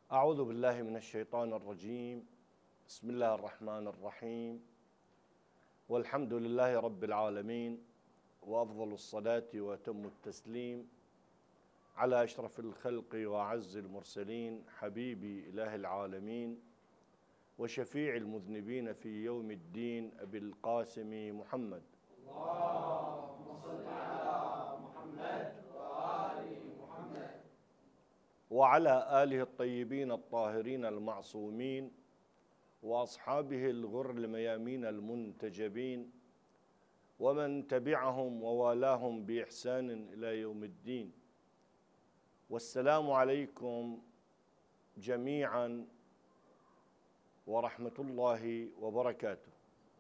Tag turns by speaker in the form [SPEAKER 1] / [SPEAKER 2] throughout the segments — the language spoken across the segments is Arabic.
[SPEAKER 1] أعوذ بالله من الشيطان الرجيم. بسم الله الرحمن الرحيم، والحمد لله رب العالمين، وأفضل الصلاة وأتم التسليم على أشرف الخلق وأعز المرسلين، حبيبي إله العالمين وشفيع المذنبين في يوم الدين، أبي القاسم محمد.
[SPEAKER 2] اللهم صل على محمد وآل محمد.
[SPEAKER 1] وعلى آله الطيبين الطاهرين المعصومين، وأصحابه الغر الميامين المنتجبين، ومن تبعهم ووالاهم بإحسان إلى يوم الدين. والسلام عليكم جميعا ورحمة الله وبركاته.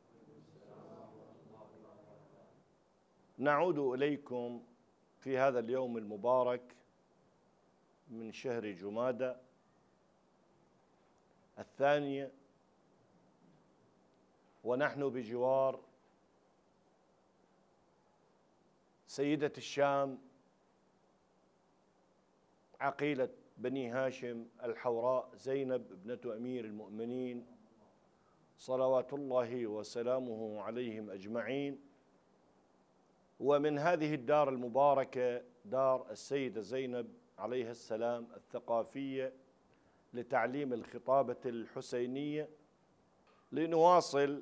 [SPEAKER 1] نعود إليكم في هذا اليوم المبارك من شهر جمادى الثانية، ونحن بجوار سيدة الشام عقيلة بني هاشم الحوراء زينب ابنة أمير المؤمنين صلوات الله وسلامه عليهم أجمعين، ومن هذه الدار المباركة دار السيدة زينب عليها السلام الثقافية لتعليم الخطابة الحسينية، لنواصل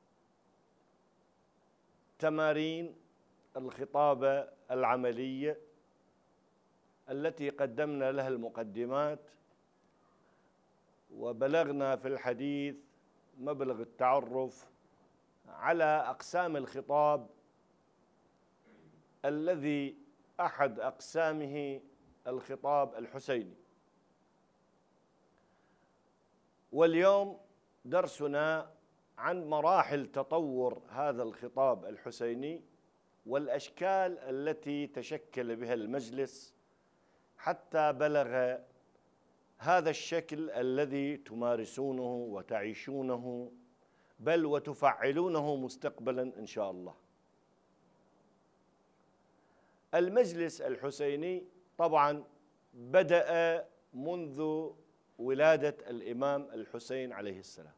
[SPEAKER 1] تمارين الخطابة العملية التي قدمنا لها المقدمات، وبلغنا في الحديث مبلغ التعرف على أقسام الخطاب الذي أحد أقسامه الخطاب الحسيني. واليوم درسنا عن مراحل تطور هذا الخطاب الحسيني والأشكال التي تشكل بها المجلس حتى بلغ هذا الشكل الذي تمارسونه وتعيشونه، بل وتفعلونه مستقبلا إن شاء الله. المجلس الحسيني طبعا بدأ منذ ولادة الإمام الحسين عليه السلام،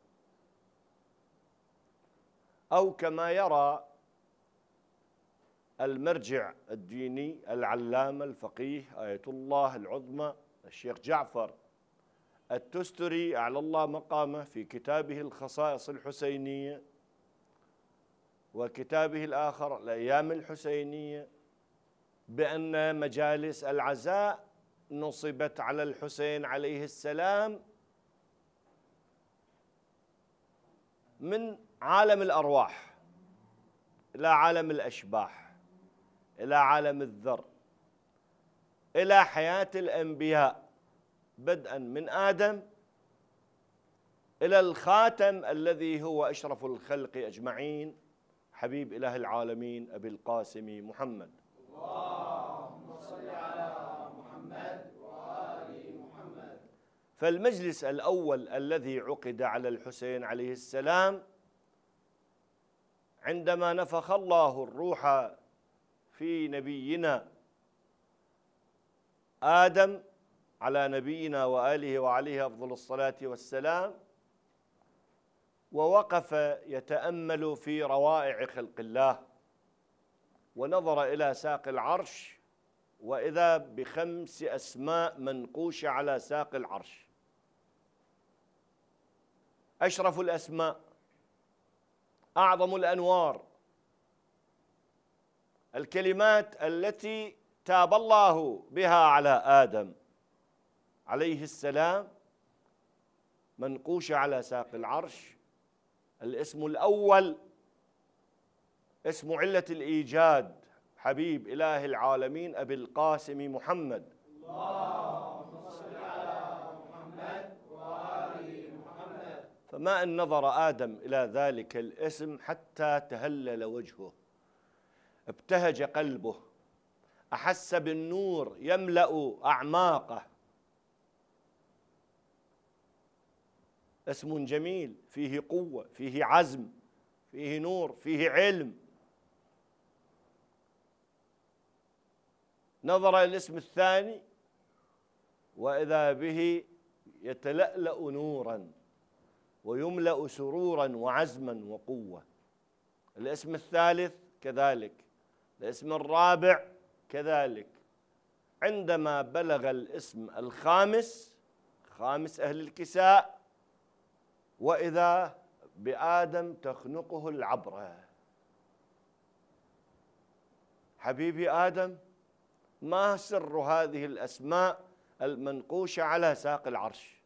[SPEAKER 1] أو كما يرى المرجع الديني العلامة الفقيه آية الله العظمى الشيخ جعفر التستري أعلى الله مقامه في كتابه الخصائص الحسينية وكتابه الآخر الأيام الحسينية، بأن مجالس العزاء نصبت على الحسين عليه السلام من عالم الأرواح إلى عالم الأشباح، إلى عالم الذر، إلى حياة الأنبياء، بدءا من آدم إلى الخاتم الذي هو أشرف الخلق أجمعين، حبيب إله العالمين أبي القاسم محمد.
[SPEAKER 2] اللهم صل على محمد وآل محمد.
[SPEAKER 1] فالمجلس الأول الذي عقد على الحسين عليه السلام عندما نفخ الله الروح في نبينا آدم على نبينا وآله وعليه أفضل الصلاة والسلام، ووقف يتأمل في روائع خلق الله، ونظر إلى ساق العرش وإذا ب5 أسماء منقوشة على ساق العرش، أشرف الأسماء، أعظم الأنوار، الكلمات التي تاب الله بها على آدم عليه السلام منقوشة على ساق العرش. الاسم الأول اسم علة الإيجاد، حبيب إله العالمين أبي القاسم محمد.
[SPEAKER 2] اللهم صل على محمد وآل محمد.
[SPEAKER 1] فما أن نظر آدم إلى ذلك الاسم حتى تهلل وجهه، ابتهج قلبه، أحس بالنور يملأ أعماقه. اسم جميل فيه قوة، فيه عزم، فيه نور، فيه علم. نظر إلى الاسم الثاني وإذا به يتلألأ نورا ويملأ سرورا وعزما وقوة. الاسم الثالث كذلك، الاسم الرابع كذلك. عندما بلغ الاسم الخامس، خامس أهل الكساء، وإذا بآدم تخنقه العبرة. حبيبي آدم، ما سر هذه الأسماء المنقوشة على ساق العرش؟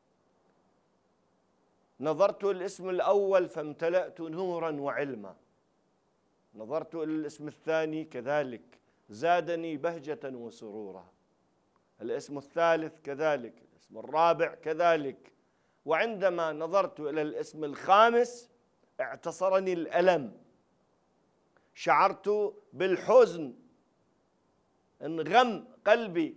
[SPEAKER 1] نظرت الاسم الأول فامتلأت نورا وعلما، نظرت إلى الاسم الثاني كذلك زادني بهجة وسرورا، الاسم الثالث كذلك، الاسم الرابع كذلك. وعندما نظرت إلى الاسم الخامس اعتصرني الألم، شعرت بالحزن، انغم قلبي،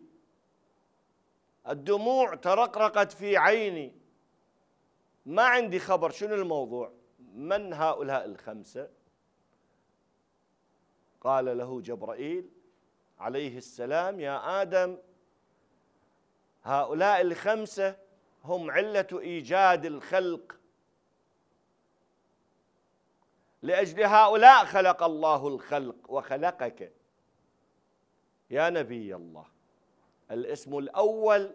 [SPEAKER 1] الدموع ترقرقت في عيني. ما عندي خبر شنو الموضوع، من هؤلاء الخمسة؟ قال له جبرائيل عليه السلام: يا آدم، هؤلاء الخمسة هم علة إيجاد الخلق، لأجل هؤلاء خلق الله الخلق وخلقك يا نبي الله. الاسم الأول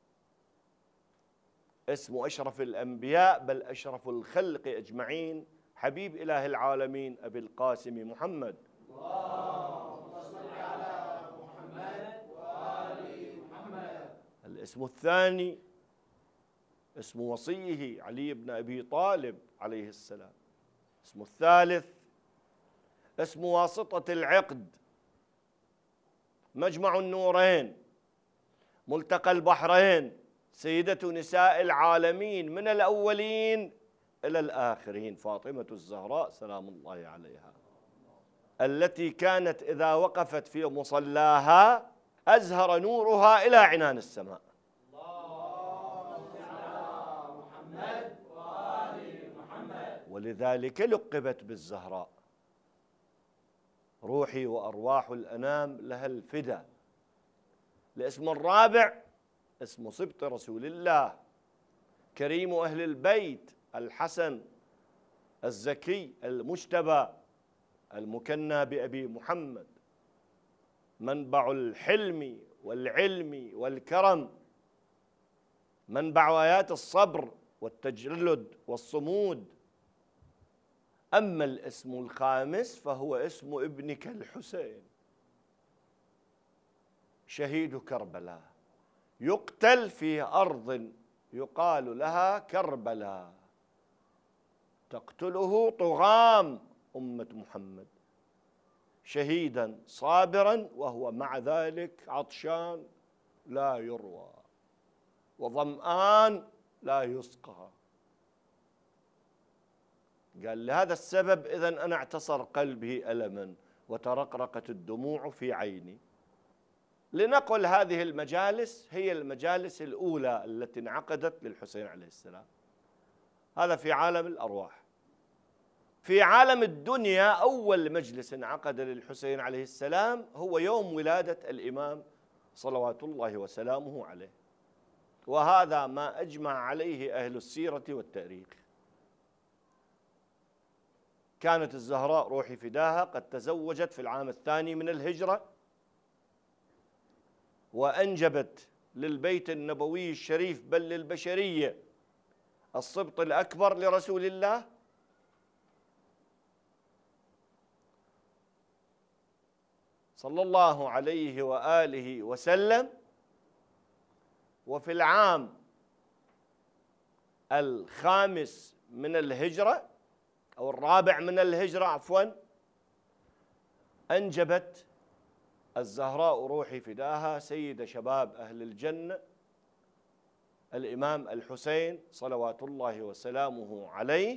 [SPEAKER 1] اسم أشرف الأنبياء بل أشرف الخلق أجمعين، حبيب إله العالمين أبي القاسم محمد.
[SPEAKER 2] اللهم صل على محمد وآل محمد.
[SPEAKER 1] الاسم الثاني اسم وصيه علي بن أبي طالب عليه السلام. الاسم الثالث اسم واسطة العقد، مجمع النورين، ملتقى البحرين، سيدة نساء العالمين من الأولين إلى الآخرين، فاطمة الزهراء سلام الله عليها، التي كانت إذا وقفت في مصلاها أزهر نورها إلى عنان السماء.
[SPEAKER 2] اللهم صل على محمد وآل محمد.
[SPEAKER 1] ولذلك لقبت بالزهراء، روحي وأرواح الأنام لها الفدا. الاسم الرابع اسم سبط رسول الله، كريم أهل البيت، الحسن الزكي المجتبى المكنى بأبي محمد، منبع الحلم والعلم والكرم، منبع آيات الصبر والتجلد والصمود. أما الاسم الخامس فهو اسم ابنك الحسين، شهيد كربلاء، يقتل في أرض يقال لها كربلاء، تقتله طغام أمة محمد، شهيدا صابرا وهو مع ذلك عطشان لا يروى وظمآن لا يسقى. قال لهذا السبب إذن أنا اعتصر قلبي ألما وترقرقت الدموع في عيني. لنقل هذه المجالس هي المجالس الأولى التي انعقدت للحسين عليه السلام. هذا في عالم الأرواح. في عالم الدنيا أول مجلس انعقد للحسين عليه السلام هو يوم ولادة الإمام صلوات الله وسلامه عليه، وهذا ما أجمع عليه أهل السيرة والتاريخ. كانت الزهراء روحي فداها قد تزوجت في العام الثاني من الهجرة، وأنجبت للبيت النبوي الشريف بل للبشرية السبط الأكبر لرسول الله صلى الله عليه وآله وسلم. وفي العام الخامس من الهجرة أو الرابع من الهجرة عفوا، أنجبت الزهراء روحي فداها سيد شباب أهل الجنة الإمام الحسين صلوات الله وسلامه عليه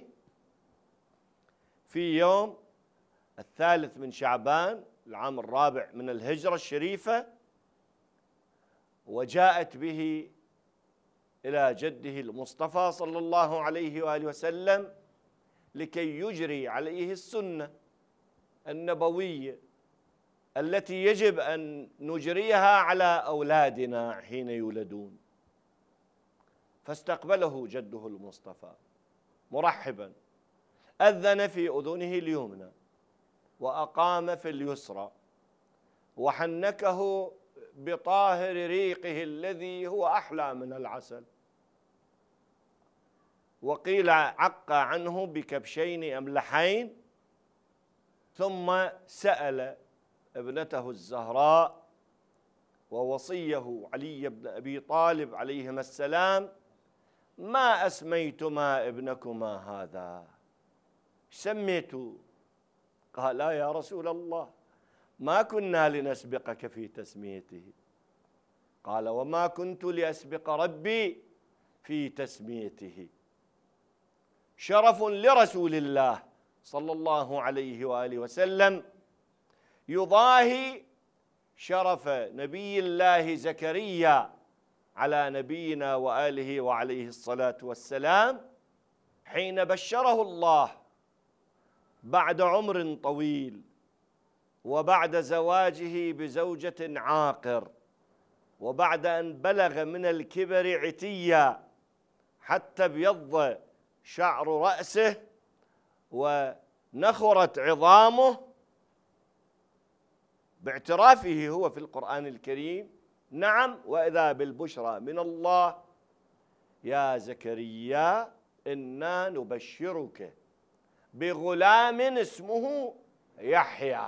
[SPEAKER 1] في يوم 3 من شعبان العام الرابع من الهجرة الشريفة، وجاءت به إلى جده المصطفى صلى الله عليه وآله وسلم لكي يجري عليه السنة النبوية التي يجب أن نجريها على أولادنا حين يولدون. فاستقبله جده المصطفى مرحبا، أذن في أذنه اليمنى وأقام في اليسرى وحنكه بطاهر ريقه الذي هو أحلى من العسل، وقيل عق عنه بكبشين أملحين، ثم سأل ابنته الزهراء ووصيه علي بن أبي طالب عليهما السلام: ما أسميتما ابنكما هذا؟ سميتوا؟ قال: لا يا رسول الله، ما كنا لنسبقك في تسميته. قال: وما كنت لأسبق ربي في تسميته. شرف لرسول الله صلى الله عليه وآله وسلم يضاهي شرف نبي الله زكريا على نبينا وآله وعليه الصلاة والسلام، حين بشره الله بعد عمر طويل وبعد زواجه بزوجة عاقر، وبعد أن بلغ من الكبر عتيا حتى ابيض شعر رأسه ونخرت عظامه، باعترافه هو في القرآن الكريم: نعم وإذا بالبشرى من الله يا زكريا إنا نبشرك بغلام اسمه يحيى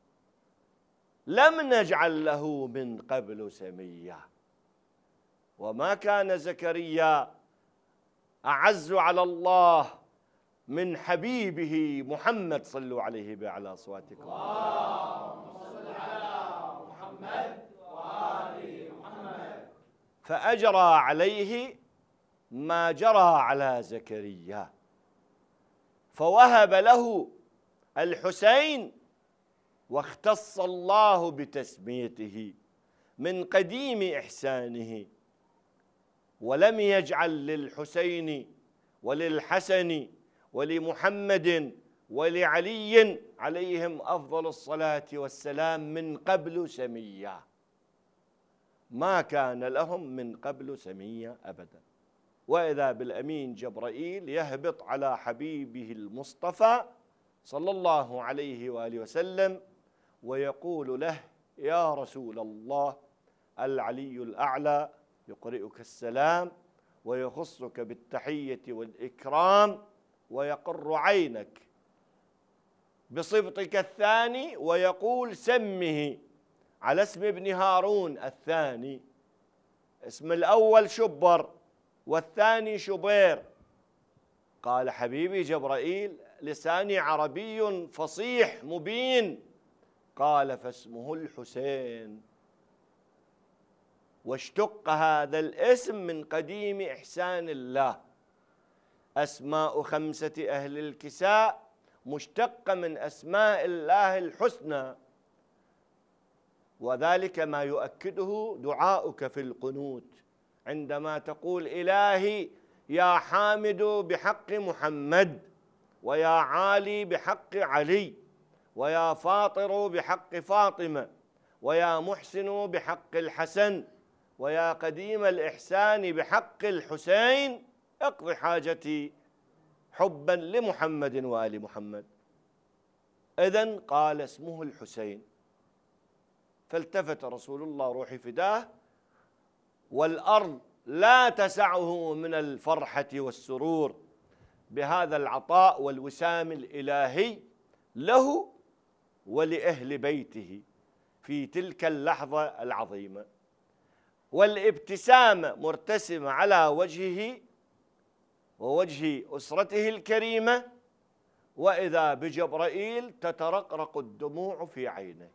[SPEAKER 1] لم نجعل له من قبل سميا. وما كان زكريا أعز على الله من حبيبه محمد، صلوا عليه بأعلى أصواتكم.
[SPEAKER 2] اللهم صل على محمد وآل محمد.
[SPEAKER 1] فأجرى عليه ما جرى على زكريا، فوهب له الحسين، واختص الله بتسميته من قديم إحسانه، ولم يجعل للحسين وللحسن ولمحمد ولعلي عليهم أفضل الصلاة والسلام من قبل سميا، ما كان لهم من قبل سميا أبدا. وإذا بالأمين جبرائيل يهبط على حبيبه المصطفى صلى الله عليه وآله وسلم ويقول له: يا رسول الله، العلي الأعلى يقرئك السلام ويخصك بالتحية والإكرام ويقر عينك بصبطك الثاني، ويقول: سمه على اسم ابن هارون الثاني، اسم الأول شبر والثاني شبير. قال: حبيبي جبرائيل، لساني عربي فصيح مبين. قال: فاسمه الحسين. واشتق هذا الاسم من قديم إحسان الله. أسماء 5 أهل الكساء مشتقة من أسماء الله الحسنى، وذلك ما يؤكده دعاؤك في القنوت عندما تقول: إلهي يا حامد بحق محمد، ويا عالي بحق علي، ويا فاطر بحق فاطمة، ويا محسن بحق الحسن، ويا قديم الإحسان بحق الحسين، اقض حاجتي حبا لمحمد وآل محمد. إذن قال: اسمه الحسين. فالتفت رسول الله روحي فداه، والأرض لا تسعه من الفرحة والسرور بهذا العطاء والوسام الإلهي له ولأهل بيته في تلك اللحظة العظيمة، والابتسامة مرتسمة على وجهه ووجه أسرته الكريمة، وإذا بجبرائيل تترقرق الدموع في عينه.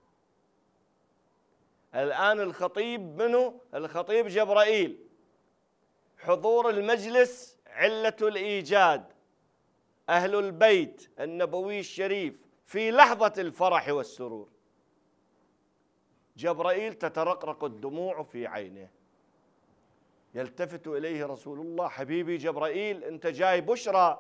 [SPEAKER 1] الآن الخطيب منه؟ الخطيب جبرائيل. حضور المجلس علة الإيجاد، أهل البيت النبوي الشريف في لحظة الفرح والسرور. جبرائيل تترقرق الدموع في عينه، يلتفت إليه رسول الله: حبيبي جبرائيل، أنت جاي بشرى،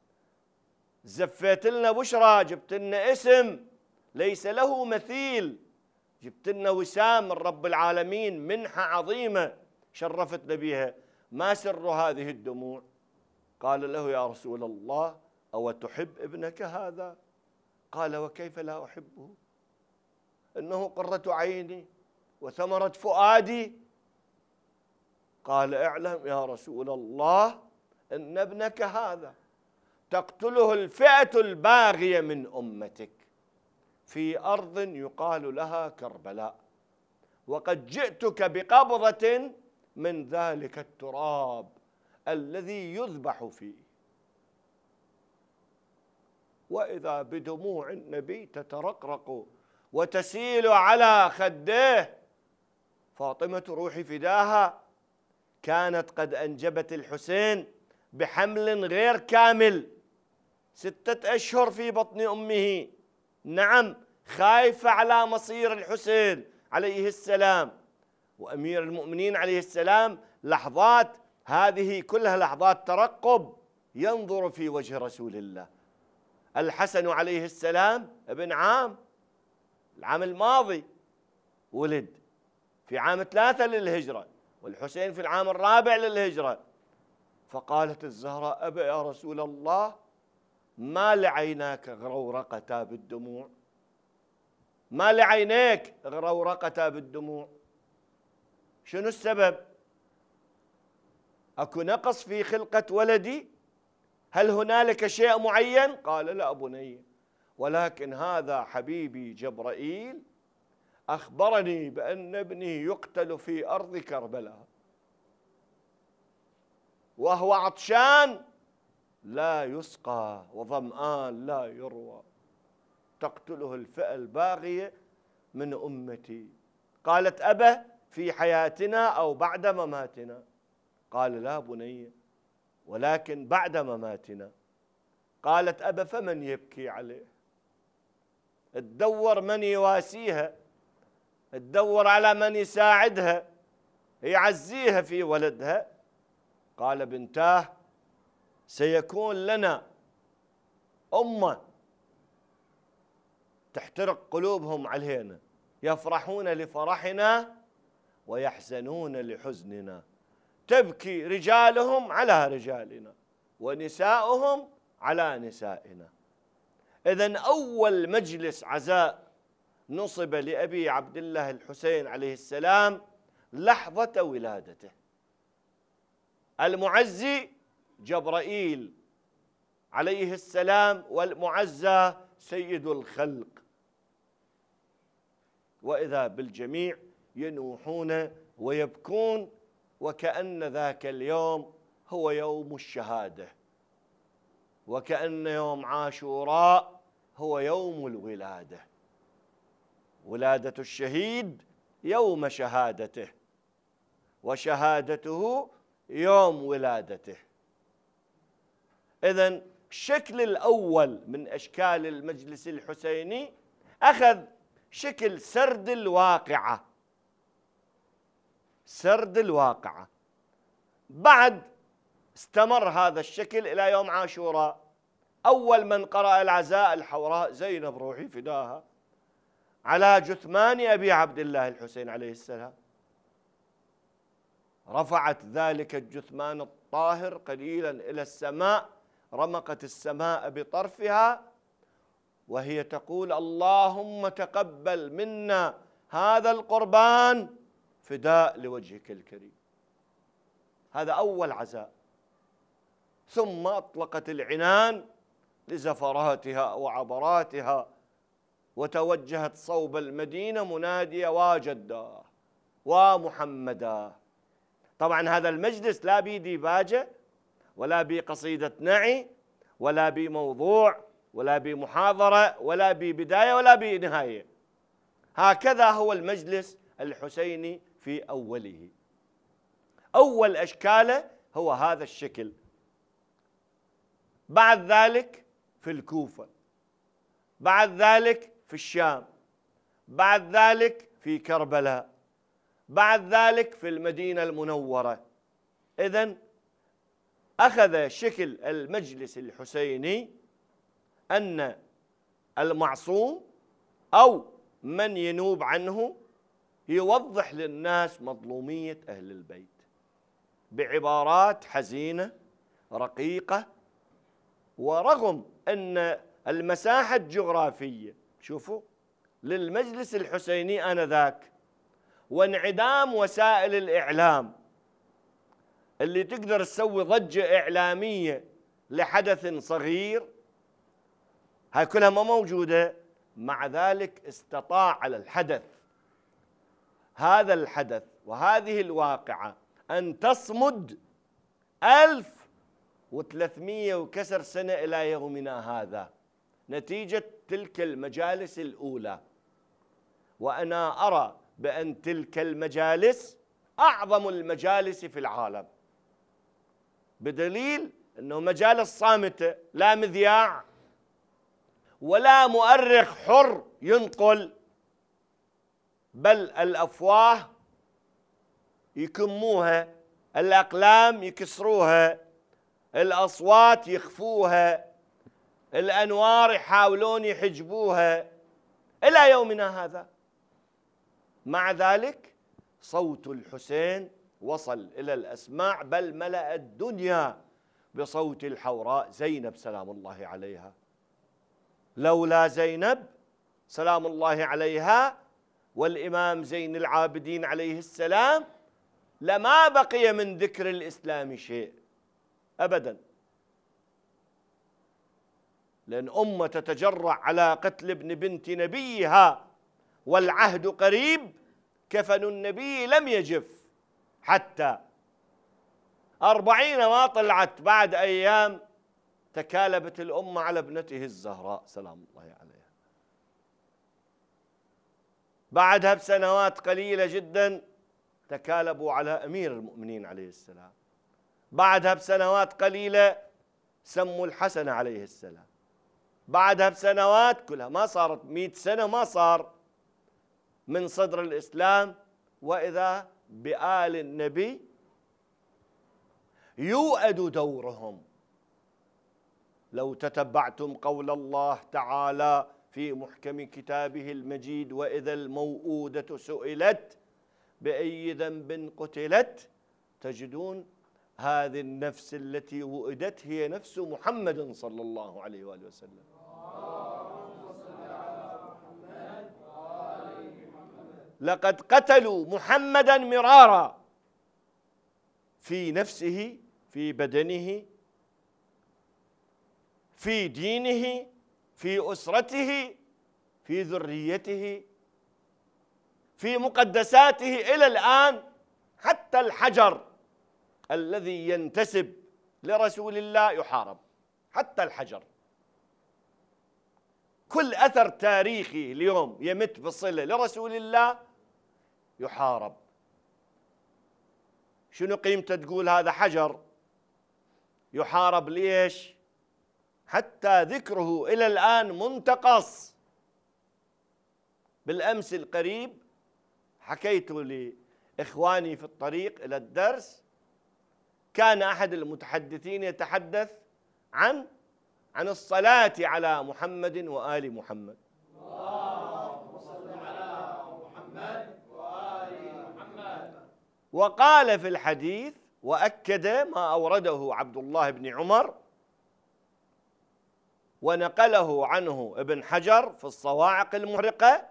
[SPEAKER 1] زفيت لنا بشرى، جبت لنا اسم ليس له مثيل، جبت لنا وسام من رب العالمين، منحة عظيمة شرفتنا بها. ما سر هذه الدموع؟ قال له: يا رسول الله، أو تحب ابنك هذا؟ قال: وكيف لا أحبه؟ إنه قرة عيني وثمرة فؤادي. قال: اعلم يا رسول الله إن ابنك هذا تقتله الفئة الباغية من أمتك في أرض يقال لها كربلاء، وقد جئتك بقبضة من ذلك التراب الذي يذبح فيه. وإذا بدموع النبي تترقرق وتسيل على خديه. فاطمة روحي فداها كانت قد أنجبت الحسين بحمل غير كامل، 6 أشهر في بطن أمه. نعم، خايفة على مصير الحسين عليه السلام، وأمير المؤمنين عليه السلام لحظات هذه كلها لحظات ترقب، ينظر في وجه رسول الله. الحسن عليه السلام ابن العام الماضي ولد في عام 3 للهجرة، والحسين في العام 4 للهجرة. فقالت الزهراء: أبا يا رسول الله، ما لعيناك غرورقتا بالدموع؟ ما لعينيك غرورقتا بالدموع؟ شنو السبب؟ أكو نقص في خلقة ولدي؟ هل هنالك شيء معين؟ قال: لا بني، ولكن هذا حبيبي جبرائيل أخبرني بأن ابني يقتل في أرض كربلاء، وهو عطشان لا يسقى وظمآن لا يروى، تقتله الفئة الباغية من أمتي. قالت: أبا في حياتنا أو بعد مماتنا؟ قال: لا بني، ولكن بعد مماتنا. قالت: أبا فمن يبكي عليه؟ تدور من يواسيها، تدور على من يساعدها يعزيها في ولدها. قال: بنتاه، سيكون لنا أمة تحترق قلوبهم علينا، يفرحون لفرحنا ويحزنون لحزننا، تبكي رجالهم على رجالنا ونساؤهم على نسائنا. إذن أول مجلس عزاء نصب لأبي عبد الله الحسين عليه السلام لحظة ولادته. المعزي جبرائيل عليه السلام، والمعزى سيد الخلق. وإذا بالجميع ينوحون ويبكون، وكأن ذاك اليوم هو يوم الشهادة، وكأن يوم عاشوراء هو يوم الولادة. ولادة الشهيد يوم شهادته، وشهادته يوم ولادته. إذن الشكل الأول من أشكال المجلس الحسيني أخذ شكل سرد الواقعة. سرد الواقعة. بعد استمر هذا الشكل إلى يوم عاشوراء. أول من قرأ العزاء الحوراء زينب روحي فداها على جثمان أبي عبد الله الحسين عليه السلام. رفعت ذلك الجثمان الطاهر قليلا إلى السماء، رمقت السماء بطرفها وهي تقول: اللهم تقبل منا هذا القربان فداء لوجهك الكريم. هذا أول عزاء. ثم أطلقت العنان لزفراتها وعبراتها، وتوجهت صوب المدينة منادية: واجدا ومحمدا. طبعا هذا المجلس لا بديباجة ولا بقصيدة نعي ولا بموضوع ولا بمحاضرة ولا ببداية ولا بنهاية. هكذا هو المجلس الحسيني في أوله. أول أشكاله هو هذا الشكل. بعد ذلك في الكوفة، بعد ذلك في الشام، بعد ذلك في كربلاء، بعد ذلك في المدينة المنورة. إذن أخذ شكل المجلس الحسيني أن المعصوم أو من ينوب عنه يوضح للناس مظلومية أهل البيت بعبارات حزينة رقيقة. ورغم أن المساحة الجغرافية شوفوا للمجلس الحسيني آنذاك وانعدام وسائل الإعلام اللي تقدر تسوي ضجة إعلامية لحدث صغير، هاي كلها ما موجودة، مع ذلك استطاع على الحدث، هذا الحدث وهذه الواقعة، أن تصمد 1300 وكسر سنة إلى يومنا هذا نتيجة تلك المجالس الأولى. وأنا أرى بأن تلك المجالس أعظم المجالس في العالم، بدليل أنه مجالس صامتة، لا مذياع ولا مؤرخ حر ينقل، بل الأفواه يكموها، الأقلام يكسروها، الأصوات يخفوها، الأنوار يحاولون يحجبوها إلى يومنا هذا. مع ذلك صوت الحسين وصل إلى الأسماع، بل ملأ الدنيا بصوت الحوراء زينب سلام الله عليها. لولا زينب سلام الله عليها والإمام زين العابدين عليه السلام لما بقي من ذكر الإسلام شيء أبدا، لأن أمة تتجرع على قتل ابن بنت نبيها والعهد قريب، كفن النبي لم يجف، حتى 40 ما طلعت بعد أيام تكالبت الأمة على ابنته الزهراء سلام الله عليها. بعدها بسنوات قليلة جدا تكالبوا على أمير المؤمنين عليه السلام. بعدها بسنوات قليلة سموا الحسن عليه السلام. بعدها بسنوات كلها ما صارت 100 سنة ما صار من صدر الإسلام، وإذا بآل النبي يؤد دورهم. لو تتبعتم قول الله تعالى في محكم كتابه المجيد: وإذا الموءودة سئلت بأي ذنب قتلت، تجدون هذه النفس التي وئدت هي نفس محمد صلى الله عليه وآله وسلم. لقد قتلوا محمدا مرارا في نفسه، في بدنه، في دينه، في أسرته، في ذريته، في مقدساته. إلى الآن حتى الحجر الذي ينتسب لرسول الله يحارب، حتى الحجر. كل أثر تاريخي اليوم يمت بصلة لرسول الله يحارب. شنو قيمته تقول هذا حجر يحارب؟ ليش؟ حتى ذكره إلى الآن منتقص. بالأمس القريب حكيت لإخواني في الطريق إلى الدرس، كان أحد المتحدثين يتحدث عن الصلاة على محمد وآل محمد.
[SPEAKER 2] اللهم صل على محمد وآل محمد.
[SPEAKER 1] وقال في الحديث وأكد ما أورده عبد الله بن عمر ونقله عنه ابن حجر في الصواعق المحرقة،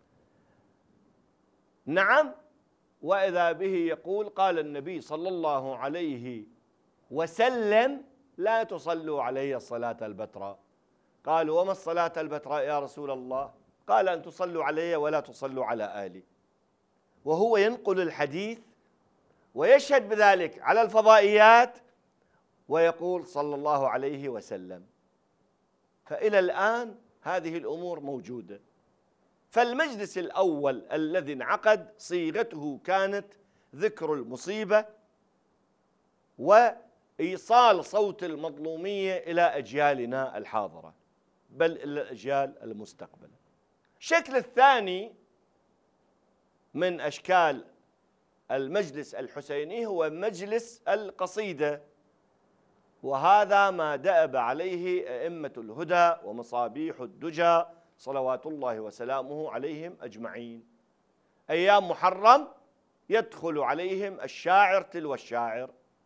[SPEAKER 1] نعم، وإذا به يقول: قال النبي صلى الله عليه وسلم: لا تصلوا علي الصلاة البتراء. قالوا: وما الصلاة البتراء يا رسول الله؟ قال: أن تصلوا علي ولا تصلوا على آلي. وهو ينقل الحديث ويشهد بذلك على الفضائيات ويقول صلى الله عليه وسلم. فإلى الآن هذه الأمور موجودة. فالمجلس الأول الذي انعقد صيغته كانت ذكر المصيبة وإيصال صوت المظلومية إلى أجيالنا الحاضرة، بل إلى الأجيال المستقبلة. الشكل الثاني من أشكال المجلس الحسيني هو مجلس القصيدة، وهذا ما دأب عليه أئمة الهدى ومصابيح الدجى صلوات الله وسلامه عليهم أجمعين. أيام محرم يدخل عليهم الشاعر تلو الشاعر،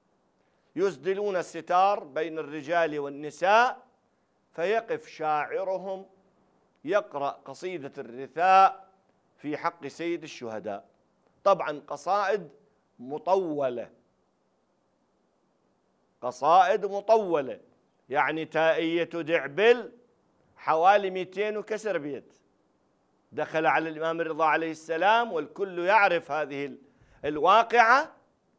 [SPEAKER 1] يسدلون الستار بين الرجال والنساء، فيقف شاعرهم يقرأ قصيدة الرثاء في حق سيد الشهداء. طبعا قصائد مطولة، قصائد مطولة، يعني تائية دعبل حوالي 200 وكسر بيت. دخل على الإمام الرضا عليه السلام والكل يعرف هذه الواقعة،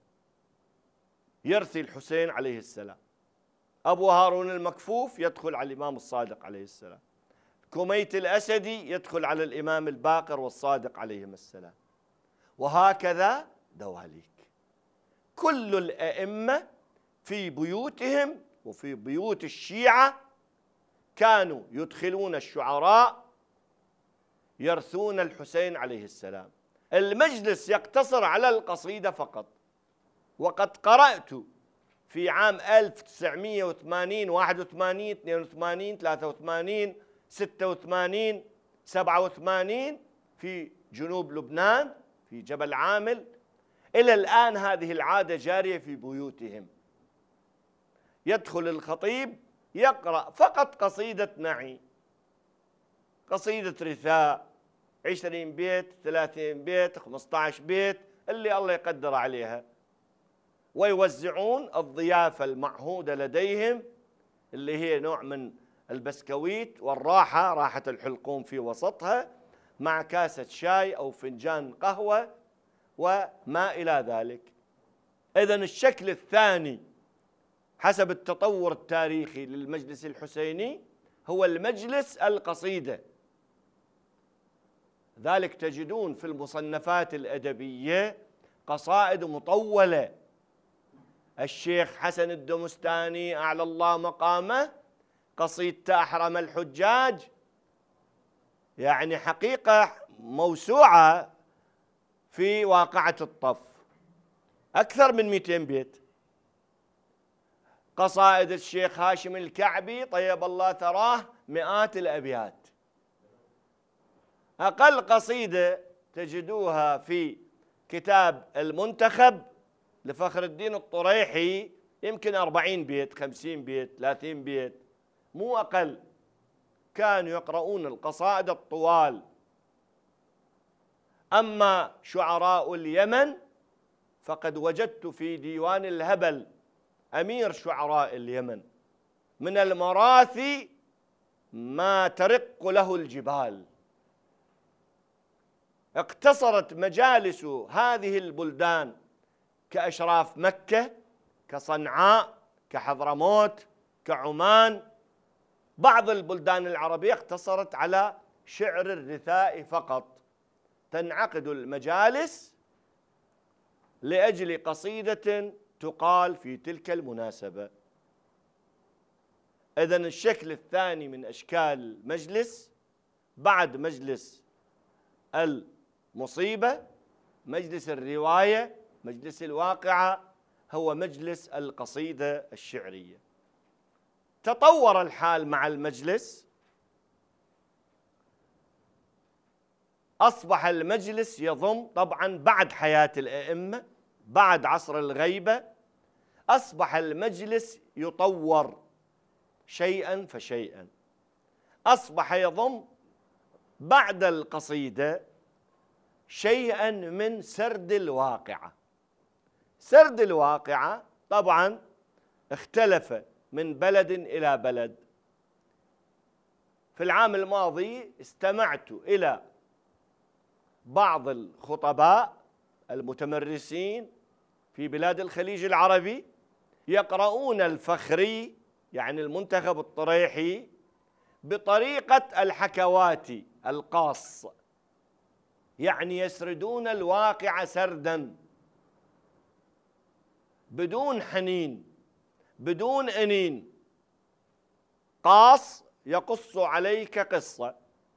[SPEAKER 1] يرثي الحسين عليه السلام. أبو هارون المكفوف يدخل على الإمام الصادق عليه السلام. كميت الأسدي يدخل على الإمام الباقر والصادق عليهم السلام. وهكذا دواليك. كل الأئمة في بيوتهم وفي بيوت الشيعة كانوا يدخلون الشعراء يرثون الحسين عليه السلام. المجلس يقتصر على القصيدة فقط. وقد قرأت في عام 1980 81 82 83 86 87 في جنوب لبنان في جبل عامل، إلى الآن هذه العادة جارية في بيوتهم. يدخل الخطيب يقرأ فقط قصيدة نعي، قصيدة رثاء، 20 بيت 30 بيت 15 بيت اللي الله يقدر عليها، ويوزعون الضيافة المعهودة لديهم اللي هي نوع من البسكويت والراحة، راحة الحلقوم في وسطها، مع كاسة شاي أو فنجان قهوة وما إلى ذلك. إذن الشكل الثاني حسب التطور التاريخي للمجلس الحسيني هو المجلس القصيدة. ذلك تجدون في المصنفات الأدبية قصائد مطولة. الشيخ حسن الدمستاني أعلى الله مقامه قصيدة أحرم الحجاج، يعني حقيقة موسوعة في واقعة الطف، أكثر من 200 بيت. قصائد الشيخ هاشم الكعبي طيب الله ثراه مئات الأبيات. أقل قصيدة تجدوها في كتاب المنتخب لفخر الدين الطريحي يمكن 40 بيت 50 بيت 30 بيت، مو أقل. كانوا يقرؤون القصائد الطوال. أما شعراء اليمن فقد وجدت في ديوان الهبل أمير شعراء اليمن من المراثي ما ترق له الجبال. اقتصرت مجالس هذه البلدان كأشراف مكة، كصنعاء، كحضرموت، كعمان، بعض البلدان العربية اقتصرت على شعر الرثاء فقط. تنعقد المجالس لأجل قصيدة تقال في تلك المناسبة. إذن الشكل الثاني من أشكال المجلس بعد مجلس المصيبة، مجلس الرواية، مجلس الواقعة، هو مجلس القصيدة الشعرية. تطور الحال مع المجلس، أصبح المجلس يضم طبعا بعد حياة الأئمة، بعد عصر الغيبة، أصبح المجلس يطور شيئا فشيئا. أصبح يضم بعد القصيدة شيئا من سرد الواقعة. سرد الواقعة طبعا اختلف من بلد إلى بلد. في العام الماضي استمعت إلى بعض الخطباء المتمرسين في بلاد الخليج العربي يقرؤون الفخري يعني المنتخب الطريحي بطريقة الحكواتي القاص، يعني يسردون الواقع سردا بدون حنين بدون أنين، قاص يقص عليك قصة،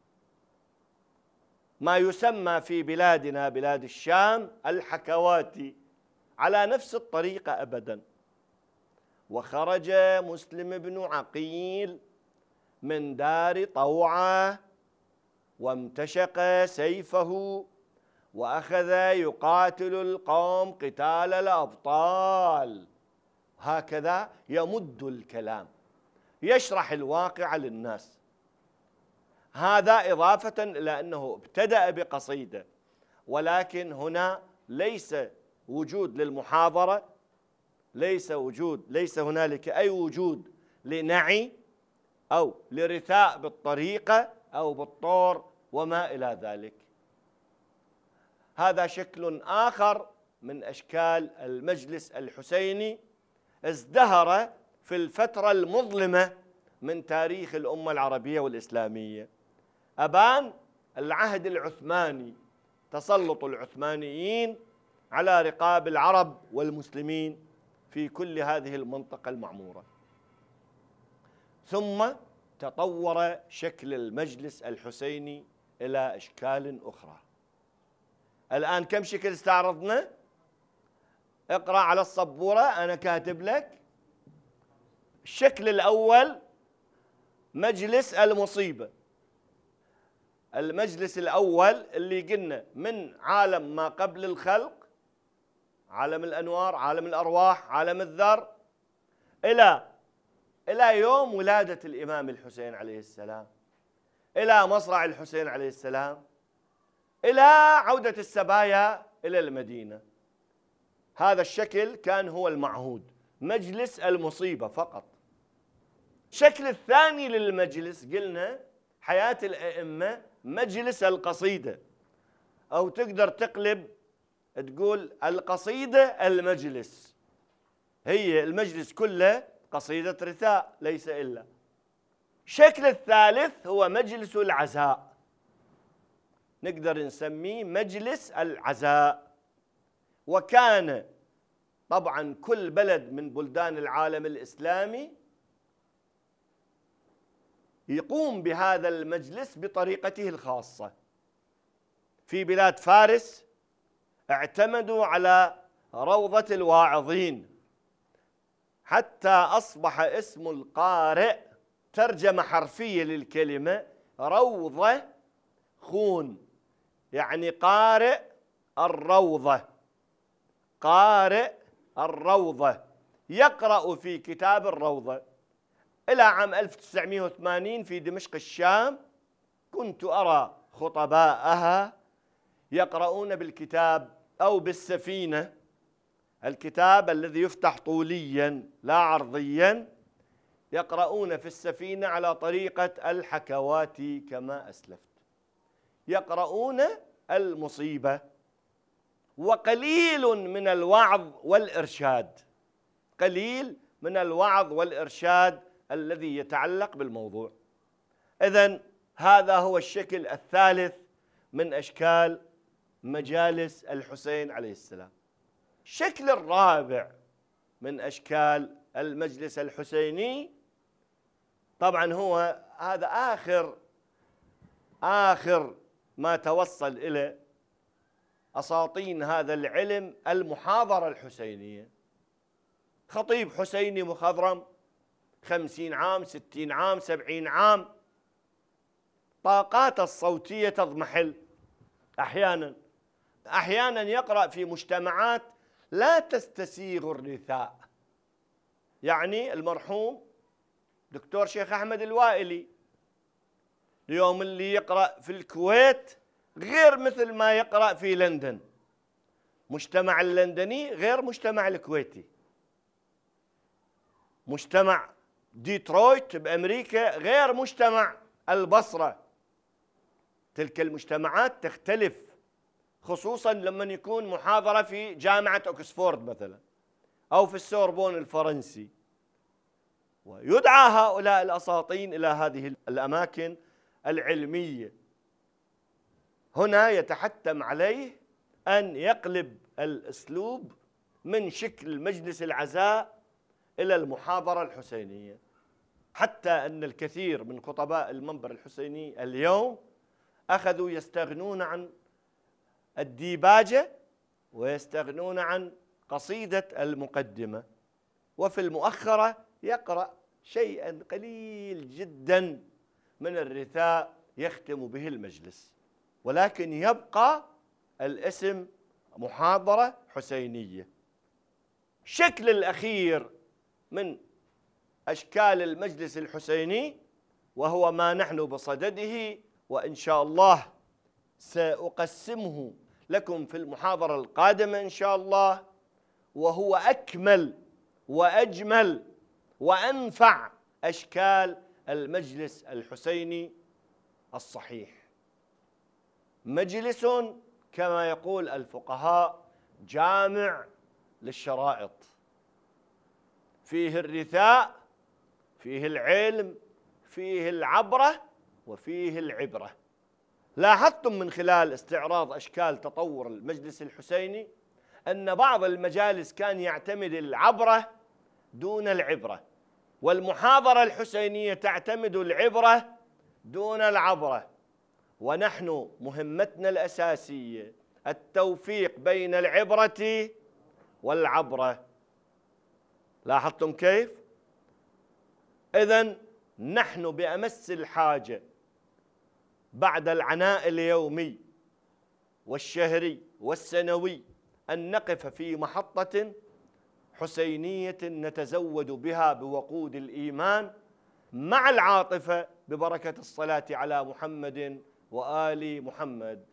[SPEAKER 1] ما يسمى في بلادنا بلاد الشام الحكواتي، على نفس الطريقة أبدا. وخرج مسلم بن عقيل من دار طوعة وامتشق سيفه وأخذ يقاتل القوم قتال الأبطال. هكذا يمد الكلام، يشرح الواقع للناس. هذا إضافة إلى أنه ابتدأ بقصيدة، ولكن هنا ليس وجود للمحاضرة، ليس هنالك أي وجود لنعي أو لرثاء بالطريقة أو بالطور وما إلى ذلك. هذا شكل آخر من أشكال المجلس الحسيني ازدهر في الفترة المظلمة من تاريخ الأمة العربية والإسلامية. أبان العهد العثماني، تسلط العثمانيين على رقاب العرب والمسلمين في كل هذه المنطقة المعمورة. ثم تطور شكل المجلس الحسيني إلى أشكال أخرى. الآن كم شكل استعرضنا؟ اقرأ على السبورة، أنا كاتب لك. الشكل الأول مجلس المصيبة. المجلس الأول اللي قلنا من عالم ما قبل الخلق، عالم الأنوار، عالم الأرواح، عالم الذر، إلى يوم ولادة الإمام الحسين عليه السلام، إلى مصرع الحسين عليه السلام، إلى عودة السبايا إلى المدينة. هذا الشكل كان هو المعهود، مجلس المصيبة فقط. الشكل الثاني للمجلس قلنا حياة الأئمة، مجلس القصيدة، أو تقدر تقلب تقول القصيدة المجلس، هي المجلس كله قصيدة رثاء ليس إلا. الشكل الثالث هو مجلس العزاء، نقدر نسميه مجلس العزاء. وكان طبعا كل بلد من بلدان العالم الإسلامي يقوم بهذا المجلس بطريقته الخاصة. في بلاد فارس اعتمدوا على روضة الواعظين، حتى أصبح اسم القارئ ترجمة حرفية للكلمة روضة خون، يعني قارئ الروضة، قارئ الروضة، يقرأ في كتاب الروضة. إلى عام 1980 في دمشق الشام كنت أرى خطباءها يقرؤون بالكتاب أو بالسفينة، الكتاب الذي يفتح طوليا لا عرضيا، يقرؤون في السفينة على طريقة الحكوات كما أسلفت، يقرؤون المصيبة، وقليل من الوعظ والإرشاد، قليل من الوعظ والإرشاد الذي يتعلق بالموضوع. إذن هذا هو الشكل الثالث من أشكال مجالس الحسين عليه السلام. الشكل الرابع من أشكال المجلس الحسيني طبعا هو هذا آخر ما توصل إلى أساطين هذا العلم، المحاضرة الحسينية. خطيب حسيني مخضرم 50 عام 60 عام 70 عام، طاقاته الصوتية تضمحل أحيانا يقرأ في مجتمعات لا تستسيغ الرثاء. يعني المرحوم دكتور شيخ أحمد الوائلي اليوم اللي يقرأ في الكويت غير مثل ما يقرأ في لندن، مجتمع اللندني غير مجتمع الكويتي، مجتمع ديترويت بأمريكا غير مجتمع البصرة. تلك المجتمعات تختلف، خصوصا لما يكون محاضرة في جامعة أكسفورد مثلا أو في السوربون الفرنسي، ويدعى هؤلاء الأساطين إلى هذه الأماكن العلمية. هنا يتحتم عليه أن يقلب الأسلوب من شكل مجلس العزاء إلى المحاضرة الحسينية، حتى أن الكثير من خطباء المنبر الحسيني اليوم أخذوا يستغنون عن الديباجة ويستغنون عن قصيدة المقدمة، وفي المؤخرة يقرأ شيئا قليل جدا من الرثاء يختم به المجلس، ولكن يبقى الاسم محاضرة حسينية. الشكل الأخير من أشكال المجلس الحسيني، وهو ما نحن بصدده، وإن شاء الله سأقسمه لكم في المحاضرة القادمة إن شاء الله، وهو أكمل وأجمل وأنفع أشكال المجلس الحسيني الصحيح. مجلس كما يقول الفقهاء جامع للشرائط، فيه الرثاء، فيه العلم، فيه العبرة، وفيه العبرة. لاحظتم من خلال استعراض أشكال تطور المجلس الحسيني أن بعض المجالس كان يعتمد العبرة دون العبرة، والمحاضرة الحسينية تعتمد العبرة دون العبرة، ونحن مهمتنا الأساسية التوفيق بين العبرة والعبرة. لاحظتم كيف؟ إذن نحن بأمس الحاجة بعد العناء اليومي والشهري والسنوي أن نقف في محطة حسينية نتزود بها بوقود الإيمان مع العاطفة ببركة الصلاة على محمد وآل محمد.